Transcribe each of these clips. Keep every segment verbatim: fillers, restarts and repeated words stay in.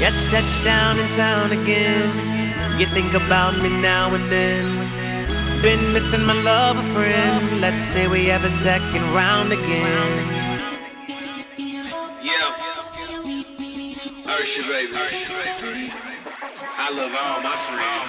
Just touched down in town again. You think about me now and then. Been missing my lover friend. Let's say we have a second round again. Yeah, Ursha, baby. I love all my friends.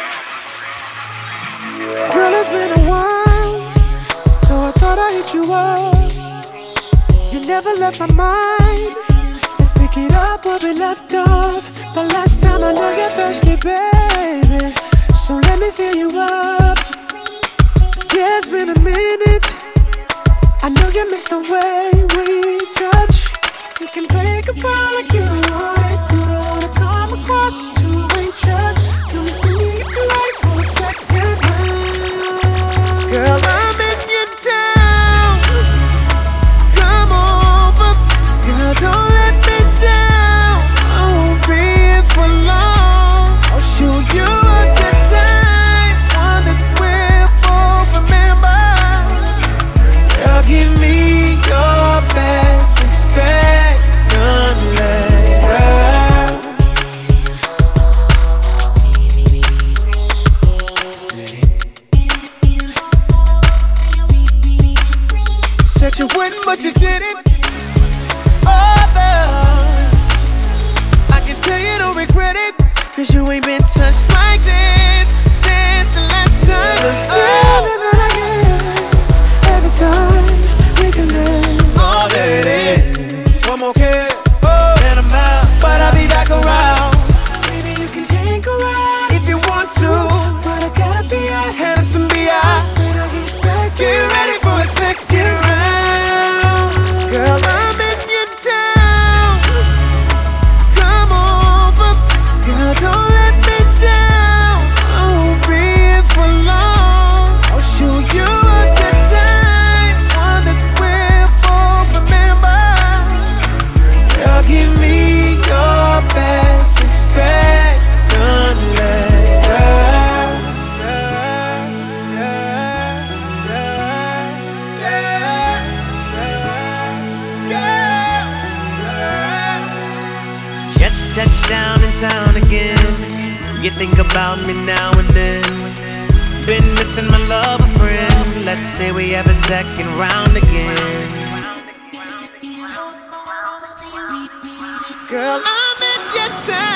Girl, it's been a while, so I thought I'd hit you up. You never left my mind. Let's pick it up where we left off. The last time I know you're thirsty, baby, so let me fill you up. Yeah, it's been a minute. I know you missed the way we touch. You can play goodbye like you don't want it. You don't wanna come across too anxious. Let me see if you like for a second round. Girl, I'm in your town. Come over. Girl, don't let me down. I won't be here for long. I'll show you a good time, one that we'll both remember. Girl, give me your best. Expect none less. Said you wouldn't, but you did it. Oh, I can tell you don't regret it, 'cause you ain't been touched like this since the last time. The feeling that I get every time we connect. All that it is, one more kiss, oh, and I'm out, but I'll be back around. Baby, you can hang around if you want to, but I gotta be ahead of some B I. When I get back, get ready for a second round. Girl, I'm in your town. Come over. Girl, don't let me down. I won't be here for long. I'll show you a good time, one that we'll both remember. Girl, give me your best. Expect none less. Just touched down in town again. You think about me now and then. Been missing my lover friend. Let's say we have a second round again. Girl, I'm in your town.